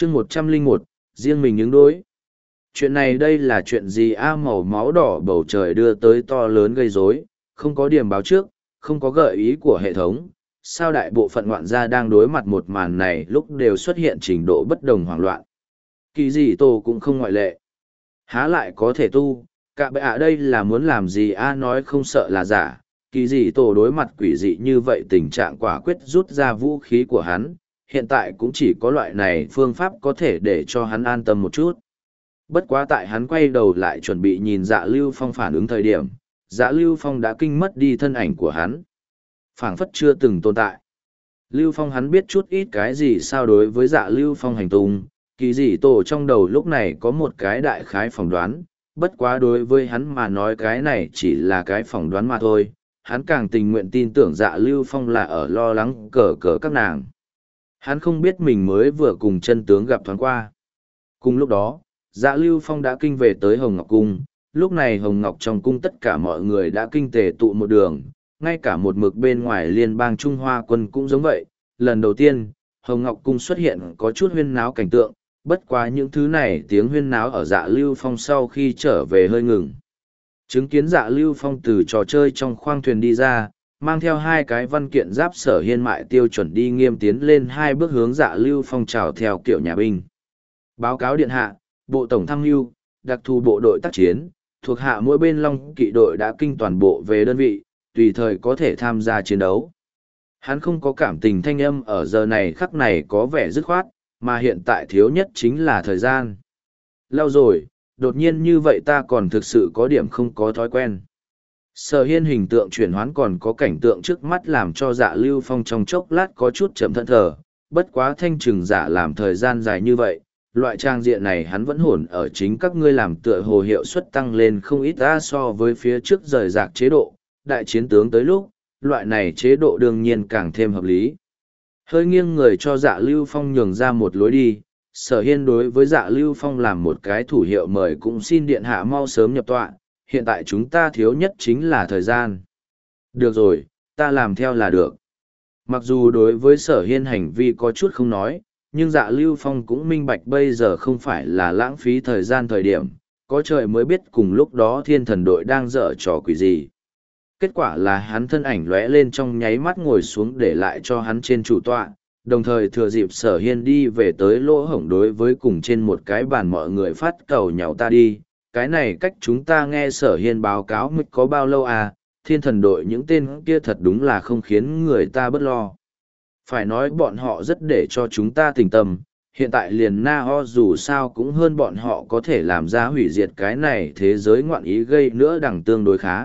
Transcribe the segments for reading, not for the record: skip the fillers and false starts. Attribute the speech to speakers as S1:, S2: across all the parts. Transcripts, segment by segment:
S1: chương 101, riêng mình ứng đối. Chuyện này đây là chuyện gì màu máu đỏ bầu trời đưa tới to lớn gây rối, không có điểm báo trước, không có gợi ý của hệ thống. Sao đại bộ phận ngoạn gia đang đối mặt một màn này lúc đều xuất hiện trình độ bất đồng hoảng loạn. Kỳ dị tổ cũng không ngoại lệ. Há lại có thể tu, cả bệ đây là muốn làm gì nói không sợ là giả. Kỳ dị tổ đối mặt quỷ dị như vậy tình trạng quả quyết rút ra vũ khí của hắn, hiện tại cũng chỉ có loại này phương pháp có thể để cho hắn an tâm một chút. Bất quá tại hắn quay đầu lại chuẩn bị nhìn Dạ Lưu Phong phản ứng thời điểm, Dạ Lưu Phong đã kinh mất đi thân ảnh của hắn. Phảng phất chưa từng tồn tại. Lưu Phong hắn biết chút ít cái gì sao đối với Dạ Lưu Phong hành tung, kỳ dị tổ trong đầu lúc này có một cái đại khái phỏng đoán, bất quá đối với hắn mà nói cái này chỉ là cái phỏng đoán mà thôi, hắn càng tình nguyện tin tưởng Dạ Lưu Phong là ở lo lắng cờ các nàng. Hắn không biết mình mới vừa cùng chân tướng gặp thoáng qua. Cùng lúc đó, Dạ Lưu Phong đã kinh về tới Hồng Ngọc Cung, lúc này Hồng Ngọc trong cung tất cả mọi người đã kinh tề tụ một đường, ngay cả một mực bên ngoài liên bang Trung Hoa quân cũng giống vậy. Lần đầu tiên, Hồng Ngọc Cung xuất hiện có chút huyên náo cảnh tượng, bất quá những thứ này tiếng huyên náo ở Dạ Lưu Phong sau khi trở về hơi ngừng. Chứng kiến Dạ Lưu Phong từ trò chơi trong khoang thuyền đi ra, mang theo hai cái văn kiện giáp Sở Hiên mại tiêu chuẩn đi nghiêm tiến lên hai bước hướng Dạ Lưu Phong chào theo kiểu nhà binh. Báo cáo điện hạ, Bộ Tổng tham mưu, đặc thù bộ đội tác chiến, thuộc hạ mỗi bên Long Kỵ đội đã kinh toàn bộ về đơn vị, tùy thời có thể tham gia chiến đấu. Hắn không có cảm tình thanh âm ở giờ này khắc này có vẻ dứt khoát, mà hiện tại thiếu nhất chính là thời gian. Lâu rồi, đột nhiên như vậy ta còn thực sự có điểm không có thói quen. Sở Hiên hình tượng chuyển hoán còn có cảnh tượng trước mắt làm cho Dạ Lưu Phong trong chốc lát có chút chậm thẫn thờ, bất quá thanh trừng giả làm thời gian dài như vậy, loại trang diện này hắn vẫn hồn ở chính các ngươi làm tựa hồ hiệu suất tăng lên không ít ra so với phía trước rời rạc chế độ, đại chiến tướng tới lúc, loại này chế độ đương nhiên càng thêm hợp lý. Hơi nghiêng người cho Dạ Lưu Phong nhường ra một lối đi, Sở Hiên đối với Dạ Lưu Phong làm một cái thủ hiệu mời cũng xin điện hạ mau sớm nhập tọa, hiện tại chúng ta thiếu nhất chính là thời gian. Được rồi, ta làm theo là được. Mặc dù đối với Sở Hiên hành vi có chút không nói, nhưng Dạ Lưu Phong cũng minh bạch bây giờ không phải là lãng phí thời gian thời điểm, có trời mới biết cùng lúc đó thiên thần đội đang dở trò quỷ gì. Kết quả là hắn thân ảnh lóe lên trong nháy mắt ngồi xuống để lại cho hắn trên chủ tọa, đồng thời thừa dịp Sở Hiên đi về tới lỗ hổng đối với cùng trên một cái bàn mọi người phát cầu nhào ta đi. Cái này cách chúng ta nghe Sở Hiên báo cáo mới có bao lâu thiên thần đội những tên kia thật đúng là không khiến người ta bất lo. Phải nói bọn họ rất để cho chúng ta tỉnh tâm, hiện tại liền Na Ho dù sao cũng hơn bọn họ có thể làm ra hủy diệt cái này thế giới ngoạn ý gây nữa đẳng tương đối khá.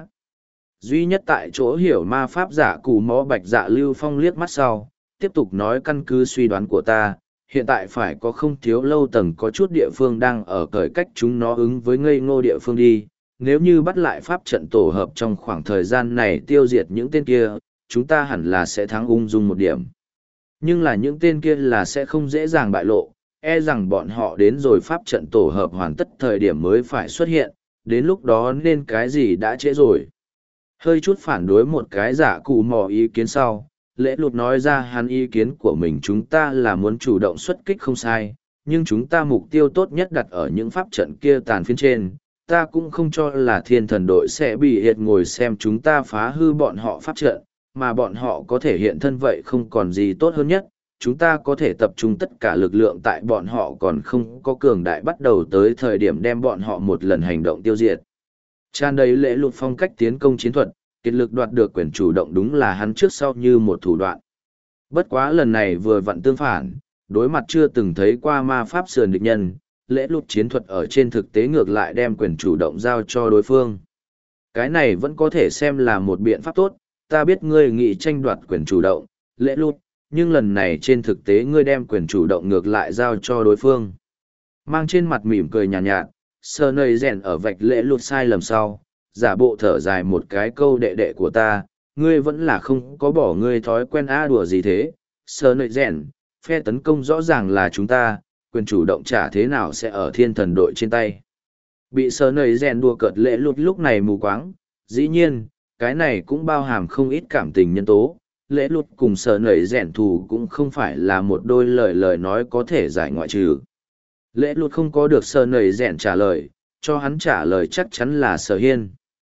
S1: Duy nhất tại chỗ hiểu ma pháp giả cù mõ bạch Dạ Lưu Phong liếc mắt sau, tiếp tục nói căn cứ suy đoán của ta, hiện tại phải có không thiếu lâu tầng có chút địa phương đang ở cởi cách chúng nó ứng với ngây ngô địa phương đi, nếu như bắt lại pháp trận tổ hợp trong khoảng thời gian này tiêu diệt những tên kia, chúng ta hẳn là sẽ thắng ung dung một điểm. Nhưng là những tên kia là sẽ không dễ dàng bại lộ, e rằng bọn họ đến rồi pháp trận tổ hợp hoàn tất thời điểm mới phải xuất hiện, đến lúc đó nên cái gì đã trễ rồi. Hơi chút phản đối một cái giả cụ mò ý kiến sau, lễ lụt nói ra hắn ý kiến của mình chúng ta là muốn chủ động xuất kích không sai, nhưng chúng ta mục tiêu tốt nhất đặt ở những pháp trận kia tàn phiến trên. Ta cũng không cho là thiên thần đội sẽ bị hiệt ngồi xem chúng ta phá hư bọn họ pháp trận, mà bọn họ có thể hiện thân vậy không còn gì tốt hơn nhất. Chúng ta có thể tập trung tất cả lực lượng tại bọn họ còn không có cường đại bắt đầu tới thời điểm đem bọn họ một lần hành động tiêu diệt. Tràn đầy lễ lụt phong cách tiến công chiến thuật, kiệt lực đoạt được quyền chủ động đúng là hắn trước sau như một thủ đoạn. Bất quá lần này vừa vặn tương phản, đối mặt chưa từng thấy qua ma pháp sườn địch nhân, lễ lụt chiến thuật ở trên thực tế ngược lại đem quyền chủ động giao cho đối phương. Cái này vẫn có thể xem là một biện pháp tốt, ta biết ngươi nghĩ tranh đoạt quyền chủ động, lễ lụt, nhưng lần này trên thực tế ngươi đem quyền chủ động ngược lại giao cho đối phương. Mang trên mặt mỉm cười nhàn nhạt, sờ nầy rèn ở vạch lễ lụt sai lầm sau, giả bộ thở dài một cái câu đệ đệ của ta, ngươi vẫn là không có bỏ ngươi thói quen đùa gì thế, sờ nầy rèn, phe tấn công rõ ràng là chúng ta, quyền chủ động trả thế nào sẽ ở thiên thần đội trên tay. Bị sờ nầy rèn đùa cợt lễ lụt lúc này mù quáng, dĩ nhiên, cái này cũng bao hàm không ít cảm tình nhân tố, lễ lụt cùng sở nẩy rèn thù cũng không phải là một đôi lời lời nói có thể giải ngoại trừ. Lễ lụt không có được sở nẩy rèn trả lời, cho hắn trả lời chắc chắn là sở hiên.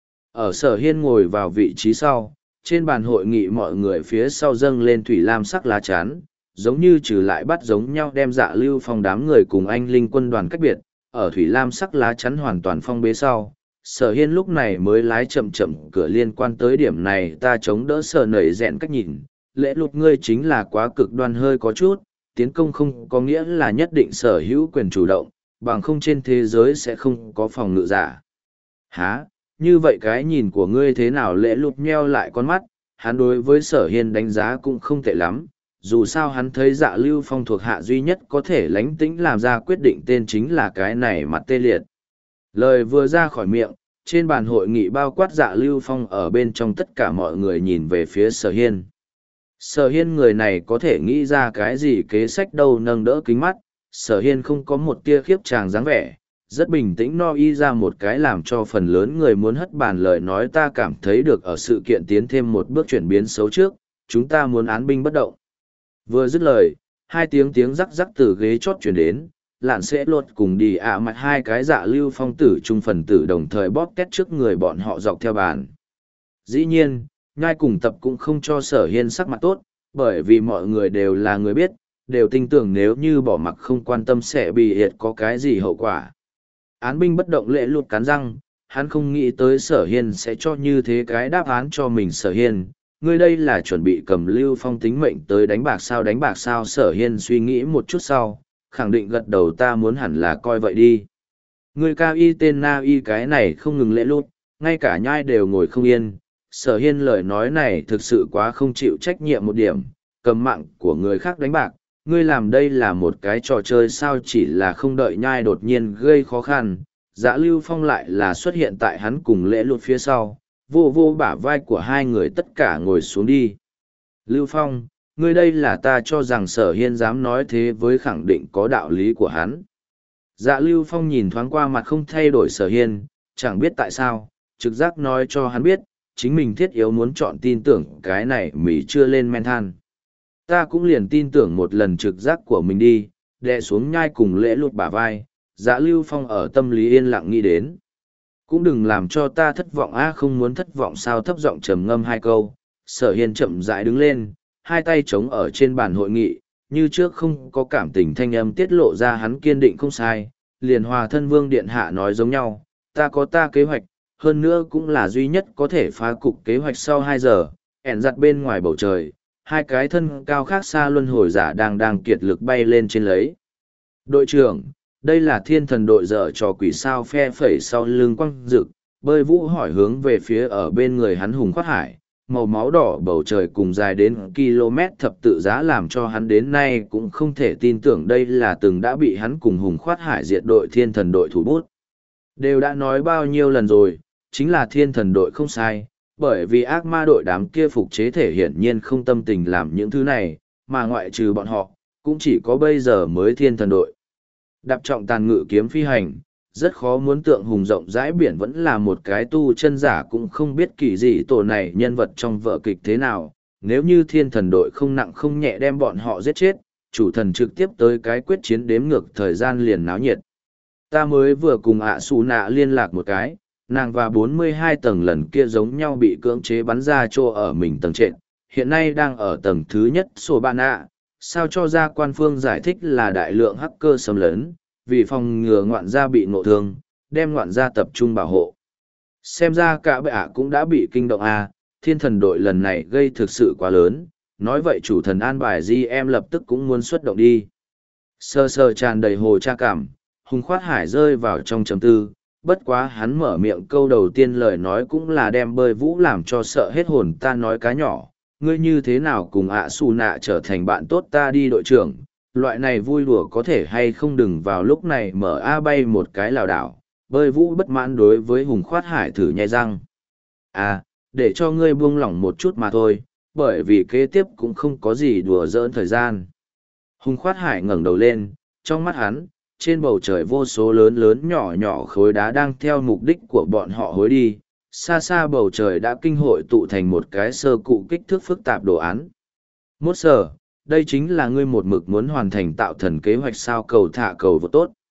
S1: Ở sở hiên ngồi vào vị trí sau, trên bàn hội nghị mọi người phía sau dâng lên thủy lam sắc lá chắn, giống như trừ lại bắt giống nhau đem Dạ Lưu Phong đám người cùng anh linh quân đoàn cách biệt, ở thủy lam sắc lá chắn hoàn toàn phong bế sau. Sở hiên lúc này mới lái chậm chậm cửa liên quan tới điểm này ta chống đỡ sở nẩy rẽn cách nhìn, lễ lụt ngươi chính là quá cực đoan hơi có chút, tiến công không có nghĩa là nhất định sở hữu quyền chủ động, bằng không trên thế giới sẽ không có phòng ngự giả. Hả? Như vậy cái nhìn của ngươi thế nào? Lễ lụt nheo lại con mắt, hắn đối với sở hiên đánh giá cũng không tệ lắm, dù sao hắn thấy Dạ Lưu Phong thuộc hạ duy nhất có thể lánh tĩnh làm ra quyết định tên chính là cái này mặt tê liệt. Lời vừa ra khỏi miệng, trên bàn hội nghị bao quát Dạ Lưu Phong ở bên trong tất cả mọi người nhìn về phía sở hiên. Sở hiên người này có thể nghĩ ra cái gì kế sách đâu, nâng đỡ kính mắt, sở hiên không có một tia khiếp tràng dáng vẻ, rất bình tĩnh no y ra một cái làm cho phần lớn người muốn hất bàn lời nói ta cảm thấy được ở sự kiện tiến thêm một bước chuyển biến xấu trước, chúng ta muốn án binh bất động. Vừa dứt lời, hai tiếng rắc rắc từ ghế chót chuyển đến, lạn sẽ lột cùng đi mặt hai cái Dạ Lưu Phong tử trung phần tử đồng thời bóp két trước người bọn họ dọc theo bàn. Dĩ nhiên, nhai cùng tập cũng không cho sở hiên sắc mặt tốt, bởi vì mọi người đều là người biết, đều tin tưởng nếu như bỏ mặc không quan tâm sẽ bị hiệt có cái gì hậu quả. Án binh bất động lễ lụt cắn răng, hắn không nghĩ tới sở hiên sẽ cho như thế cái đáp án cho mình. Sở hiên, ngươi đây là chuẩn bị cầm Lưu Phong tính mệnh tới đánh bạc sao? Sở hiên suy nghĩ một chút sau, khẳng định gật đầu ta muốn hẳn là coi vậy đi. Ngươi cao y tên na y cái này không ngừng lễ lụt, ngay cả nhai đều ngồi không yên. Sở hiên lời nói này thực sự quá không chịu trách nhiệm một điểm, cầm mạng của người khác đánh bạc, ngươi làm đây là một cái trò chơi sao? Chỉ là không đợi nhai đột nhiên gây khó khăn, Dạ Lưu Phong lại là xuất hiện tại hắn cùng lễ lụt phía sau, vô vô bả vai của hai người tất cả ngồi xuống đi. Lưu Phong, ngươi đây là ta cho rằng sở hiên dám nói thế với khẳng định có đạo lý của hắn. Dạ Lưu Phong nhìn thoáng qua mặt không thay đổi sở hiên, chẳng biết tại sao, trực giác nói cho hắn biết, chính mình thiết yếu muốn chọn tin tưởng cái này mỉ chưa lên men than. Ta cũng liền tin tưởng một lần trực giác của mình đi, đè xuống nhai cùng lễ lụt bả vai, Dạ Lưu Phong ở tâm lý yên lặng nghĩ đến. Cũng đừng làm cho ta thất vọng không muốn thất vọng sao? Thấp giọng trầm ngâm hai câu, sở hiên chậm rãi đứng lên, hai tay chống ở trên bàn hội nghị, như trước không có cảm tình thanh âm tiết lộ ra hắn kiên định không sai, liền hòa thân vương điện hạ nói giống nhau, ta có ta kế hoạch, hơn nữa cũng là duy nhất có thể phá cục kế hoạch sau 2 giờ, ẻn giặt bên ngoài bầu trời, hai cái thân cao khác xa luân hồi giả đang kiệt lực bay lên trên lấy. Đội trưởng, đây là thiên thần đội dở trò quỷ sao? Phe phẩy sau lưng quăng rực, bơi vũ hỏi hướng về phía ở bên người hắn Hùng Khoát Hải, màu máu đỏ bầu trời cùng dài đến km thập tự giá làm cho hắn đến nay cũng không thể tin tưởng đây là từng đã bị hắn cùng Hùng Khoát Hải diệt đội thiên thần đội thủ bút. Đều đã nói bao nhiêu lần rồi, chính là thiên thần đội không sai, bởi vì ác ma đội đám kia phục chế thể hiển nhiên không tâm tình làm những thứ này, mà ngoại trừ bọn họ, cũng chỉ có bây giờ mới thiên thần đội. Đạp trọng tàn ngự kiếm phi hành, rất khó muốn tượng hùng rộng rãi biển vẫn là một cái tu chân giả cũng không biết kỳ dị tổ này nhân vật trong vở kịch thế nào, nếu như thiên thần đội không nặng không nhẹ đem bọn họ giết chết, chủ thần trực tiếp tới cái quyết chiến đếm ngược thời gian liền náo nhiệt. Ta mới vừa cùng ạ xù nạ liên lạc một cái, nàng và 42 tầng lần kia giống nhau bị cưỡng chế bắn ra chỗ ở mình tầng trệt, hiện nay đang ở tầng thứ nhất sổ bạn ạ. Sao cho ra quan phương giải thích là đại lượng hacker xâm lấn, vì phòng ngừa ngoạn gia bị ngộ thương, đem ngoạn gia tập trung bảo hộ. Xem ra cả bệ ạ cũng đã bị kinh động thiên thần đội lần này gây thực sự quá lớn, nói vậy chủ thần an bài GM lập tức cũng muốn xuất động đi. Sơ sơ tràn đầy hồ cha cảm, Hùng Khoát Hải rơi vào trong trầm tư, bất quá hắn mở miệng câu đầu tiên lời nói cũng là đem bơi vũ làm cho sợ hết hồn. Ta nói cá nhỏ, ngươi như thế nào cùng ạ xù nạ trở thành bạn tốt ta đi đội trưởng, loại này vui đùa có thể hay không? Đừng vào lúc này mở bay một cái lảo đảo. Bơi vũ bất mãn đối với Hùng Khoát Hải thử nhai răng. Để cho ngươi buông lỏng một chút mà thôi, bởi vì kế tiếp cũng không có gì đùa giỡn thời gian. Hùng Khoát Hải ngẩng đầu lên, trong mắt hắn, trên bầu trời vô số lớn lớn nhỏ nhỏ khối đá đang theo mục đích của bọn họ hối đi, xa xa bầu trời đã kinh hội tụ thành một cái sơ cụ kích thước phức tạp đồ án. Mốt sở, đây chính là ngươi một mực muốn hoàn thành tạo thần kế hoạch sao cầu thả cầu vô tốt.